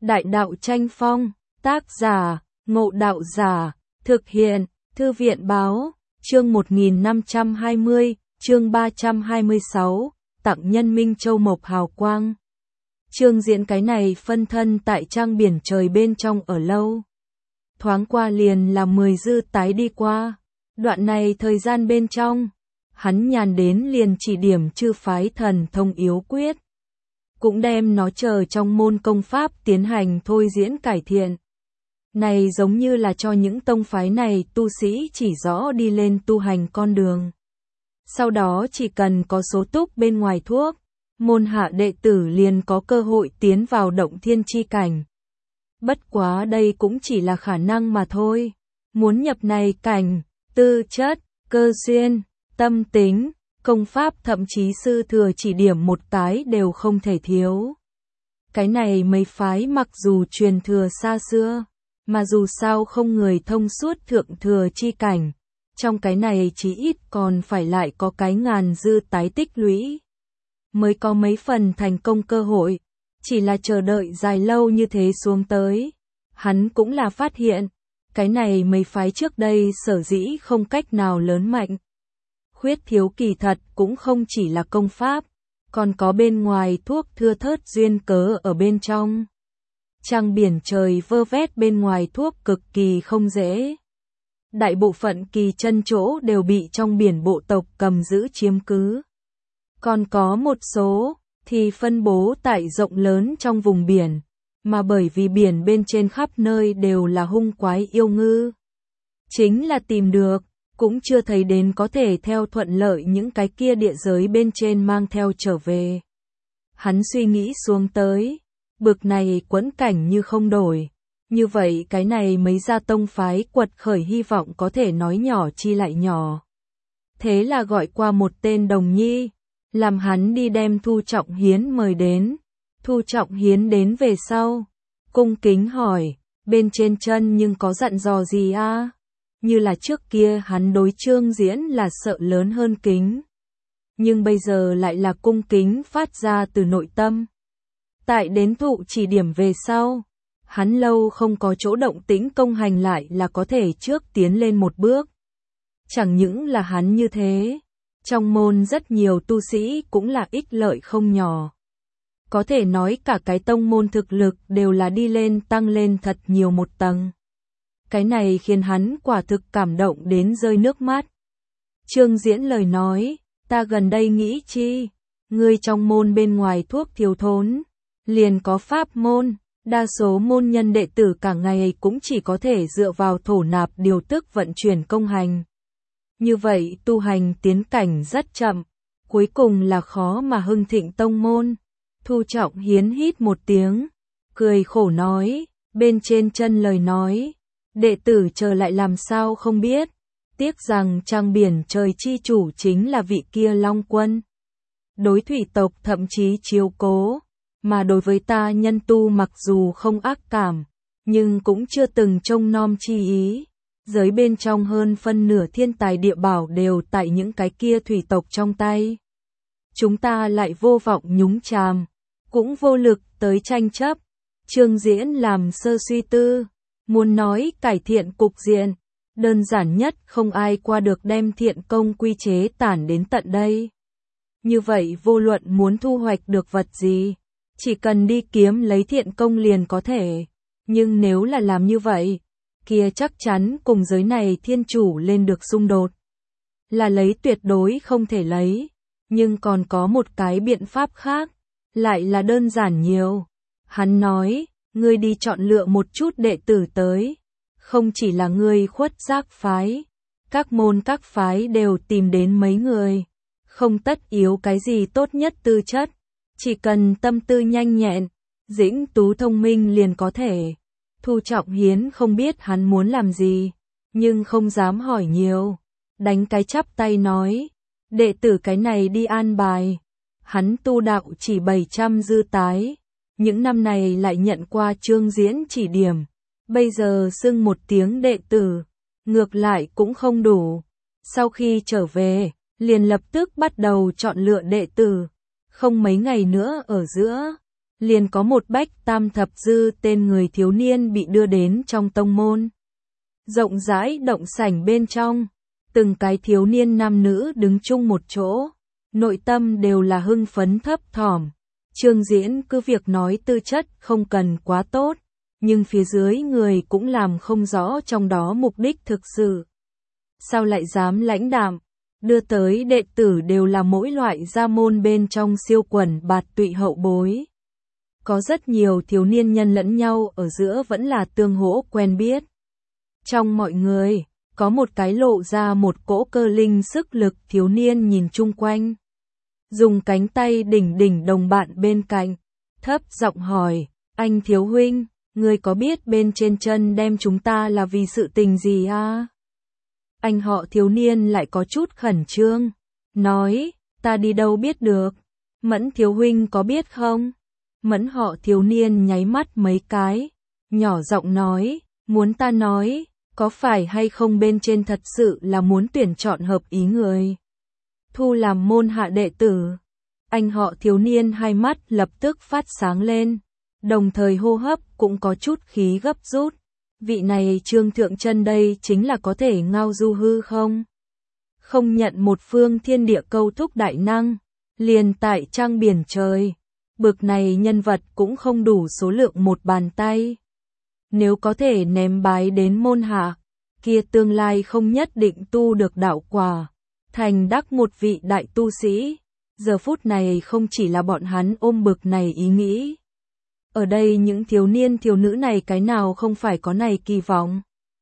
Đại đạo tranh phong, tác giả, Ngộ Đạo Giả, thực hiện, Thư viện báo, chương 1520, chương 326, tặng Nhân Minh Châu Mộc hào quang. Trương Diễn cái này phân thân tại trang biển trời bên trong ở lâu. Thoáng qua liền là 10 dư tái đi qua. Đoạn này thời gian bên trong, hắn nhàn đến liền chỉ điểm chư phái thần thông yếu quyết. Cũng đem nó chờ trong môn công pháp tiến hành thôi diễn cải thiện. Này giống như là cho những tông phái này tu sĩ chỉ rõ đi lên tu hành con đường. Sau đó chỉ cần có số túc bên ngoài thuốc, môn hạ đệ tử liền có cơ hội tiến vào động thiên chi cảnh. Bất quá đây cũng chỉ là khả năng mà thôi. Muốn nhập này cảnh, tư chất, cơ duyên, tâm tính, công pháp thậm chí sư thừa chỉ điểm một cái đều không thể thiếu. Cái này mấy phái mặc dù truyền thừa xa xưa, mà dù sao không người thông suốt thượng thừa chi cảnh. Trong cái này chí ít còn phải lại có cái ngàn dư tái tích lũy. Mới có mấy phần thành công cơ hội, chỉ là chờ đợi dài lâu như thế xuống tới. Hắn cũng là phát hiện, cái này mấy phái trước đây sở dĩ không cách nào lớn mạnh. Khuyết thiếu kỳ thật cũng không chỉ là công pháp, còn có bên ngoài thuốc thưa thớt duyên cớ ở bên trong. Trang biển trời vơ vét bên ngoài thuốc cực kỳ không dễ. Đại bộ phận kỳ chân chỗ đều bị trong biển bộ tộc cầm giữ chiếm cứ. Còn có một số thì phân bố tại rộng lớn trong vùng biển, mà bởi vì biển bên trên khắp nơi đều là hung quái yêu ngư. Chính là tìm được, cũng chưa thấy đến có thể theo thuận lợi những cái kia địa giới bên trên mang theo trở về. Hắn suy nghĩ xuống tới, bực này quẫn cảnh như không đổi. Như vậy cái này mấy gia tông phái quật khởi hy vọng có thể nói nhỏ chi lại nhỏ. Thế là gọi qua một tên đồng nhi, làm hắn đi đem Thu Trọng Hiến mời đến. Thu Trọng Hiến đến về sau, cung kính hỏi, bên trên chân nhưng có dặn dò gì a? Như là trước kia hắn đối Trương Diễn là sợ lớn hơn kính. Nhưng bây giờ lại là cung kính phát ra từ nội tâm. Tại đến thụ chỉ điểm về sau, hắn lâu không có chỗ động tĩnh công hành lại là có thể trước tiến lên một bước. Chẳng những là hắn như thế, trong môn rất nhiều tu sĩ cũng là ích lợi không nhỏ. Có thể nói cả cái tông môn thực lực đều là đi lên tăng lên thật nhiều một tầng. Cái này khiến hắn quả thực cảm động đến rơi nước mắt. Trương Diễn lời nói, ta gần đây nghĩ chi, ngươi trong môn bên ngoài thuốc thiếu thốn, liền có pháp môn, đa số môn nhân đệ tử cả ngày cũng chỉ có thể dựa vào thổ nạp điều tức vận chuyển công hành. Như vậy tu hành tiến cảnh rất chậm, cuối cùng là khó mà hưng thịnh tông môn. Thu Trọng Hiến hít một tiếng, cười khổ nói, bên trên chân lời nói, đệ tử chờ lại làm sao không biết, tiếc rằng trang biển trời chi chủ chính là vị kia Long Quân. Đối thủy tộc thậm chí chiếu cố, mà đối với ta nhân tu mặc dù không ác cảm, nhưng cũng chưa từng trông nom chi ý. Giới bên trong hơn phân nửa thiên tài địa bảo đều tại những cái kia thủy tộc trong tay. Chúng ta lại vô vọng nhúng chàm, cũng vô lực tới tranh chấp. Trương Diễn làm sơ suy tư, muốn nói cải thiện cục diện, đơn giản nhất không ai qua được đem thiện công quy chế tản đến tận đây. Như vậy vô luận muốn thu hoạch được vật gì, chỉ cần đi kiếm lấy thiện công liền có thể. Nhưng nếu là làm như vậy, kia chắc chắn cùng giới này thiên chủ lên được xung đột. Là lấy tuyệt đối không thể lấy, nhưng còn có một cái biện pháp khác, lại là đơn giản nhiều. Hắn nói, ngươi đi chọn lựa một chút đệ tử tới, không chỉ là ngươi khuất giác phái, các môn các phái đều tìm đến mấy người, không tất yếu cái gì tốt nhất tư chất, chỉ cần tâm tư nhanh nhẹn, dĩnh tú thông minh liền có thể. Thu Trọng Hiến không biết hắn muốn làm gì, nhưng không dám hỏi nhiều, đánh cái chắp tay nói, đệ tử cái này đi an bài. Hắn tu đạo chỉ 700 dư tái, những năm này lại nhận qua Trương Diễn chỉ điểm, bây giờ xưng một tiếng đệ tử, ngược lại cũng không đủ. Sau khi trở về, liền lập tức bắt đầu chọn lựa đệ tử, không mấy ngày nữa ở giữa, liền có một bách tam thập dư tên người thiếu niên bị đưa đến trong tông môn. Rộng rãi động sảnh bên trong, từng cái thiếu niên nam nữ đứng chung một chỗ, nội tâm đều là hưng phấn thấp thỏm. Trương Diễn cứ việc nói tư chất không cần quá tốt, nhưng phía dưới người cũng làm không rõ trong đó mục đích thực sự. Sao lại dám lãnh đạm, đưa tới đệ tử đều là mỗi loại gia môn bên trong siêu quần bạt tụy hậu bối. Có rất nhiều thiếu niên nhân lẫn nhau ở giữa vẫn là tương hỗ quen biết. Trong mọi người, có một cái lộ ra một cỗ cơ linh sức lực thiếu niên nhìn chung quanh. Dùng cánh tay đỉnh đỉnh đồng bạn bên cạnh, thấp giọng hỏi, anh thiếu huynh, ngươi có biết bên trên chân đem chúng ta là vì sự tình gì à? Anh họ thiếu niên lại có chút khẩn trương, nói, ta đi đâu biết được, Mẫn thiếu huynh có biết không? Mẫn họ thiếu niên nháy mắt mấy cái, nhỏ giọng nói, muốn ta nói, có phải hay không bên trên thật sự là muốn tuyển chọn hợp ý người, thu làm môn hạ đệ tử. Anh họ thiếu niên hai mắt lập tức phát sáng lên, đồng thời hô hấp cũng có chút khí gấp rút. Vị này Trương Thượng Chân đây chính là có thể ngao du hư không? Không nhận một phương thiên địa câu thúc đại năng, liền tại trang biển trời. Bực này nhân vật cũng không đủ số lượng một bàn tay. Nếu có thể ném bái đến môn hạ, kia tương lai không nhất định tu được đạo quả, thành đắc một vị đại tu sĩ. Giờ phút này không chỉ là bọn hắn ôm bực này ý nghĩ. Ở đây những thiếu niên thiếu nữ này cái nào không phải có này kỳ vọng.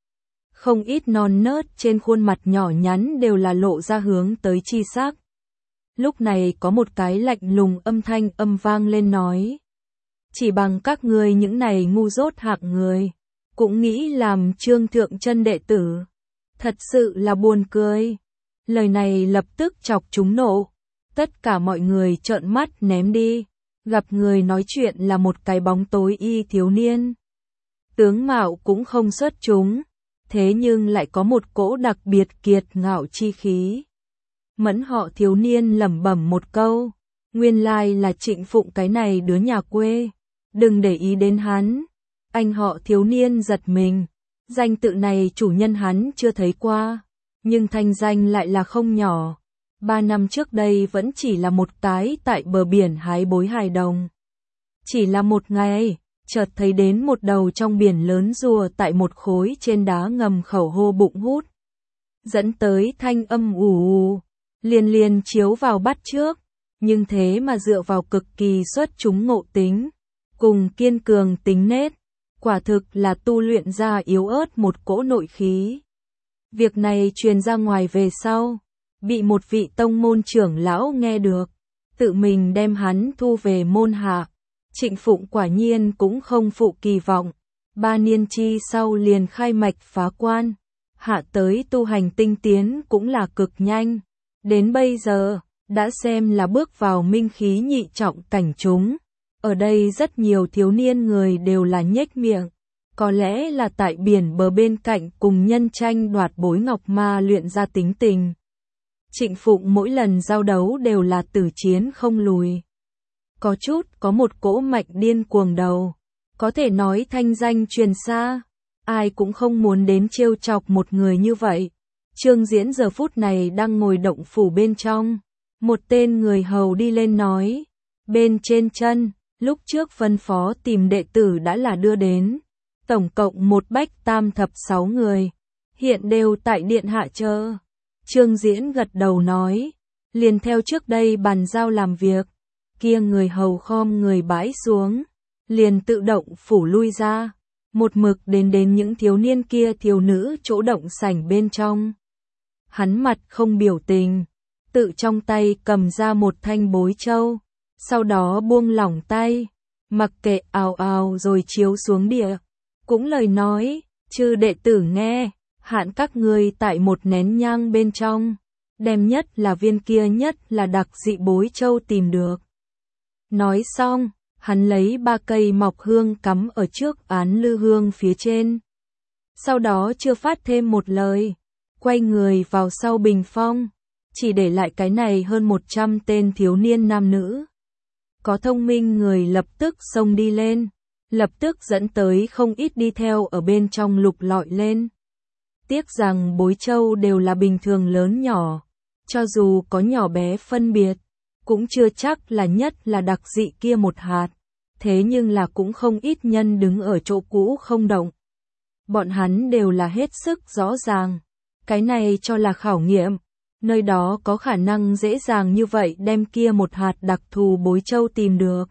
Không ít non nớt trên khuôn mặt nhỏ nhắn đều là lộ ra hướng tới chi sắc. Lúc này có một cái lạnh lùng âm thanh vang lên nói. Chỉ bằng các ngươi những này ngu dốt hạng người, cũng nghĩ làm Trương Thượng Chân đệ tử. Thật sự là buồn cười. Lời này lập tức chọc chúng nộ. Tất cả mọi người trợn mắt ném đi. Gặp người nói chuyện là một cái bóng tối y thiếu niên. Tướng mạo cũng không xuất chúng, thế nhưng lại có một cỗ đặc biệt kiệt ngạo chi khí. Mẫn họ thiếu niên lẩm bẩm một câu, nguyên lai là Trịnh Phụng cái này đứa nhà quê, đừng để ý đến hắn. Anh họ thiếu niên giật mình, danh tự này chủ nhân hắn chưa thấy qua, nhưng thanh danh lại là không nhỏ. 3 năm trước đây vẫn chỉ là một cái tại bờ biển hái bối hài đồng. Chỉ là một ngày, chợt thấy đến một đầu trong biển lớn rùa tại một khối trên đá ngầm khẩu hô bụng hút. Dẫn tới thanh âm ù ù, liền chiếu vào bắt trước, nhưng thế mà dựa vào cực kỳ xuất chúng ngộ tính, cùng kiên cường tính nết, quả thực là tu luyện ra yếu ớt một cỗ nội khí. Việc này truyền ra ngoài về sau, bị một vị tông môn trưởng lão nghe được, tự mình đem hắn thu về môn hạ. Trịnh Phụng quả nhiên cũng không phụ kỳ vọng, 3 niên chi sau liền khai mạch phá quan, hạ tới tu hành tinh tiến cũng là cực nhanh. Đến bây giờ, đã xem là bước vào minh khí nhị trọng cảnh chúng. Ở đây rất nhiều thiếu niên người đều là nhếch miệng, có lẽ là tại biển bờ bên cạnh cùng nhân tranh đoạt bối ngọc ma luyện ra tính tình. Trịnh Phụng mỗi lần giao đấu đều là tử chiến không lùi. Có một cỗ mạch điên cuồng đầu, có thể nói thanh danh truyền xa, ai cũng không muốn đến trêu chọc một người như vậy. Trương Diễn giờ phút này đang ngồi động phủ bên trong, một tên người hầu đi lên nói, bên trên chân, lúc trước phân phó tìm đệ tử đã là đưa đến, tổng cộng một bách tam thập 6 người, hiện đều tại điện hạ chờ. Trương Diễn gật đầu nói, liền theo trước đây bàn giao làm việc, kia người hầu khom người bãi xuống, liền tự động phủ lui ra, một mực đến những thiếu niên kia thiếu nữ chỗ động sảnh bên trong. Hắn mặt không biểu tình, tự trong tay cầm ra một thanh bối châu, sau đó buông lỏng tay, mặc kệ ào ào rồi chiếu xuống địa, cũng lời nói, chư đệ tử nghe. Hạn các ngươi tại một nén nhang bên trong, đem nhất là viên kia nhất là đặc dị bối châu tìm được. Nói xong, hắn lấy 3 cây mọc hương cắm ở trước án lư hương phía trên. Sau đó chưa phát thêm một lời, quay người vào sau bình phong, chỉ để lại cái này hơn 100 tên thiếu niên nam nữ. Có thông minh người lập tức xông đi lên, lập tức dẫn tới không ít đi theo ở bên trong lục lọi lên. Tiếc rằng bối châu đều là bình thường lớn nhỏ, cho dù có nhỏ bé phân biệt, cũng chưa chắc là nhất là đặc dị kia một hạt, thế nhưng là cũng không ít nhân đứng ở chỗ cũ không động. Bọn hắn đều là hết sức rõ ràng, cái này cho là khảo nghiệm, nơi đó có khả năng dễ dàng như vậy đem kia một hạt đặc thù bối châu tìm được.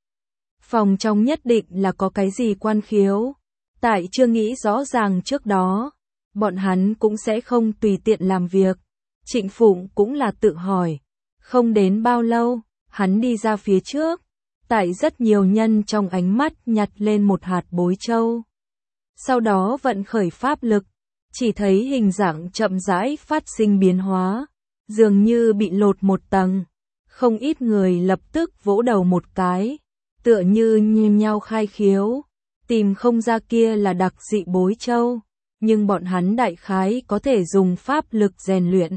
Phòng trong nhất định là có cái gì quan khiếu, tại chưa nghĩ rõ ràng trước đó, bọn hắn cũng sẽ không tùy tiện làm việc. Trịnh Phụng cũng là tự hỏi, không đến bao lâu, hắn đi ra phía trước, tại rất nhiều nhân trong ánh mắt nhặt lên một hạt bối châu. Sau đó vận khởi pháp lực, chỉ thấy hình dạng chậm rãi phát sinh biến hóa, dường như bị lột một tầng. Không ít người lập tức vỗ đầu một cái, tựa như nhìn nhau khai khiếu, tìm không ra kia là đặc dị bối châu, nhưng bọn hắn đại khái có thể dùng pháp lực rèn luyện.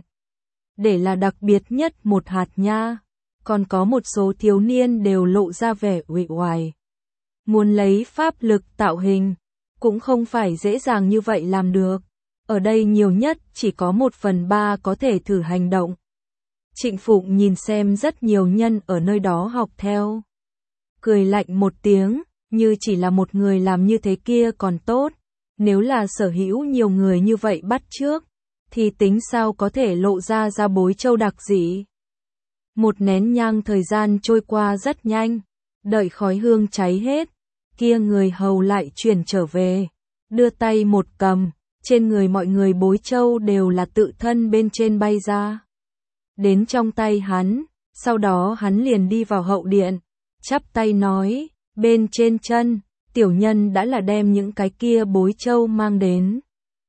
Để là đặc biệt nhất một hạt nha, còn có một số thiếu niên đều lộ ra vẻ uể oải. Muốn lấy pháp lực tạo hình, cũng không phải dễ dàng như vậy làm được. Ở đây nhiều nhất chỉ có 1/3 có thể thử hành động. Trịnh Phụng nhìn xem rất nhiều nhân ở nơi đó học theo. Cười lạnh một tiếng, như chỉ là một người làm như thế kia còn tốt. Nếu là sở hữu nhiều người như vậy bắt trước, thì tính sao có thể lộ ra bối châu đặc dị. Một nén nhang thời gian trôi qua rất nhanh, đợi khói hương cháy hết, kia người hầu lại chuyển trở về, đưa tay một cầm, trên người mọi người bối châu đều là tự thân bên trên bay ra. Đến trong tay hắn, sau đó hắn liền đi vào hậu điện, chắp tay nói, bên trên chân, tiểu nhân đã là đem những cái kia bối châu mang đến.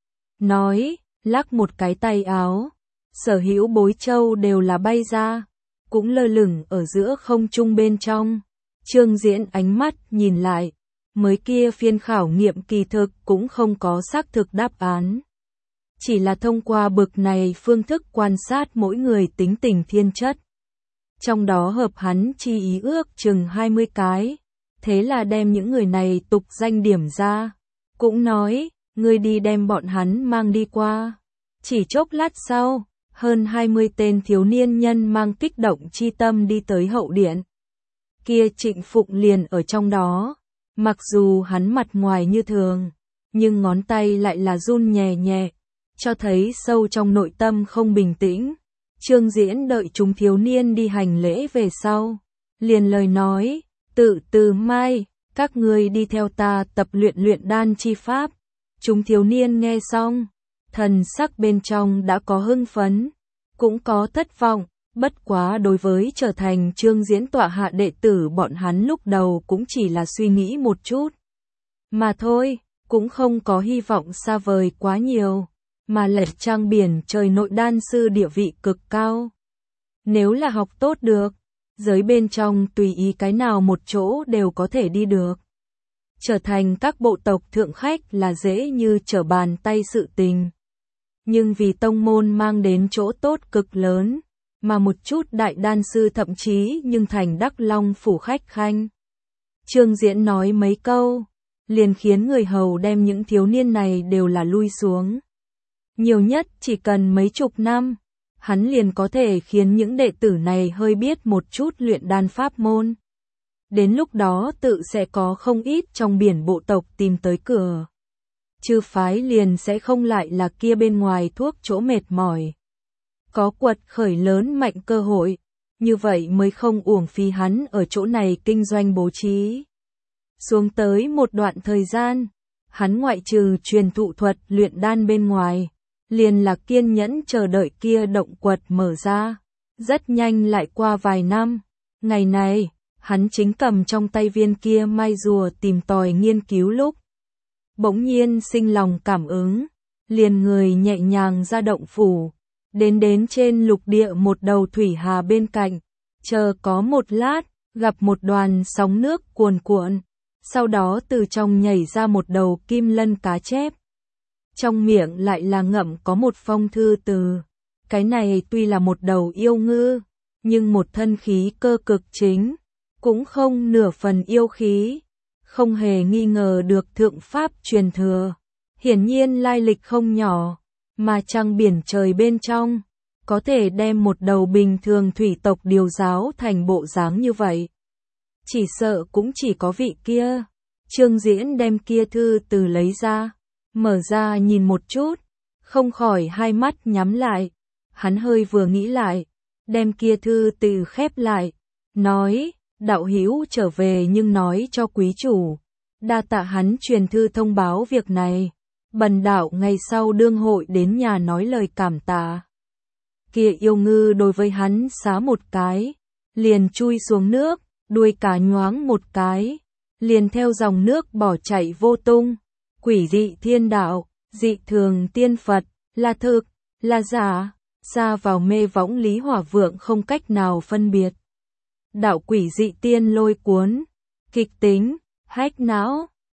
Nói, lắc một cái tay áo, sở hữu bối châu đều là bay ra, cũng lơ lửng ở giữa không trung bên trong. Trương Diễn ánh mắt nhìn lại, mới kia phiên khảo nghiệm kỳ thực cũng không có xác thực đáp án. Chỉ là thông qua bực này phương thức quan sát mỗi người tính tình thiên chất. Trong đó hợp hắn chi ý ước chừng 20 cái, thế là đem những người này tục danh điểm ra. Cũng nói, ngươi đi đem bọn hắn mang đi qua. Chỉ chốc lát sau, hơn 20 tên thiếu niên nhân mang kích động chi tâm đi tới hậu điện. Kia Trịnh Phụng liền ở trong đó, mặc dù hắn mặt ngoài như thường, nhưng ngón tay lại là run nhẹ nhẹ, cho thấy sâu trong nội tâm không bình tĩnh. Trương Diễn đợi chúng thiếu niên đi hành lễ về sau, liền lời nói, từ mai, các ngươi đi theo ta tập luyện đan chi pháp. Chúng thiếu niên nghe xong, thần sắc bên trong đã có hưng phấn, cũng có thất vọng, bất quá đối với trở thành Trương Diễn tọa hạ đệ tử bọn hắn lúc đầu cũng chỉ là suy nghĩ một chút. Mà thôi, cũng không có hy vọng xa vời quá nhiều, mà lệch trang biển trời nội đan sư địa vị cực cao. Nếu là học tốt được, giới bên trong tùy ý cái nào một chỗ đều có thể đi được. Trở thành các bộ tộc thượng khách là dễ như trở bàn tay sự tình. Nhưng vì tông môn mang đến chỗ tốt cực lớn, mà một chút đại đan sư thậm chí nhưng thành Đắc Long phủ khách khanh. Trương Diễn nói mấy câu, liền khiến người hầu đem những thiếu niên này đều là lui xuống. Nhiều nhất chỉ cần mấy chục năm, hắn liền có thể khiến những đệ tử này hơi biết một chút luyện đan pháp môn. Đến lúc đó tự sẽ có không ít trong biển bộ tộc tìm tới cửa. Chư phái liền sẽ không lại là kia bên ngoài thuốc chỗ mệt mỏi. Có quật khởi lớn mạnh cơ hội, như vậy mới không uổng phí hắn ở chỗ này kinh doanh bố trí. Xuống tới một đoạn thời gian, hắn ngoại trừ truyền thụ thuật luyện đan bên ngoài, liền là kiên nhẫn chờ đợi kia động quật mở ra. Rất nhanh lại qua vài năm, ngày này, hắn chính cầm trong tay viên kia mai rùa tìm tòi nghiên cứu lúc. Bỗng nhiên sinh lòng cảm ứng, liền người nhẹ nhàng ra động phủ, đến trên lục địa một đầu thủy hà bên cạnh, chờ có một lát, gặp một đoàn sóng nước cuồn cuộn, sau đó từ trong nhảy ra một đầu kim lân cá chép. Trong miệng lại là ngậm có một phong thư từ. Cái này tuy là một đầu yêu ngư, nhưng một thân khí cơ cực chính, cũng không nửa phần yêu khí, không hề nghi ngờ được thượng pháp truyền thừa. Hiển nhiên lai lịch không nhỏ, mà trăng biển trời bên trong, có thể đem một đầu bình thường thủy tộc điều giáo thành bộ dáng như vậy. Chỉ sợ cũng chỉ có vị kia. Trương Diễn đem kia thư từ lấy ra, mở ra nhìn một chút, không khỏi hai mắt nhắm lại. Hắn hơi vừa nghĩ lại, đem kia thư từ khép lại, nói, đạo hữu trở về nhưng nói cho quý chủ. Đa tạ hắn truyền thư thông báo việc này, bần đạo ngày sau đương hội đến nhà nói lời cảm tạ. Kia yêu ngư đối với hắn xá một cái, liền chui xuống nước, đuôi cá nhoáng một cái, liền theo dòng nước bỏ chạy vô tung. Quỷ dị thiên đạo, dị thường tiên Phật, là thực, là giả, xa vào mê võng Lý Hỏa Vượng không cách nào phân biệt. Đạo quỷ dị tiên lôi cuốn, kịch tính, hách não,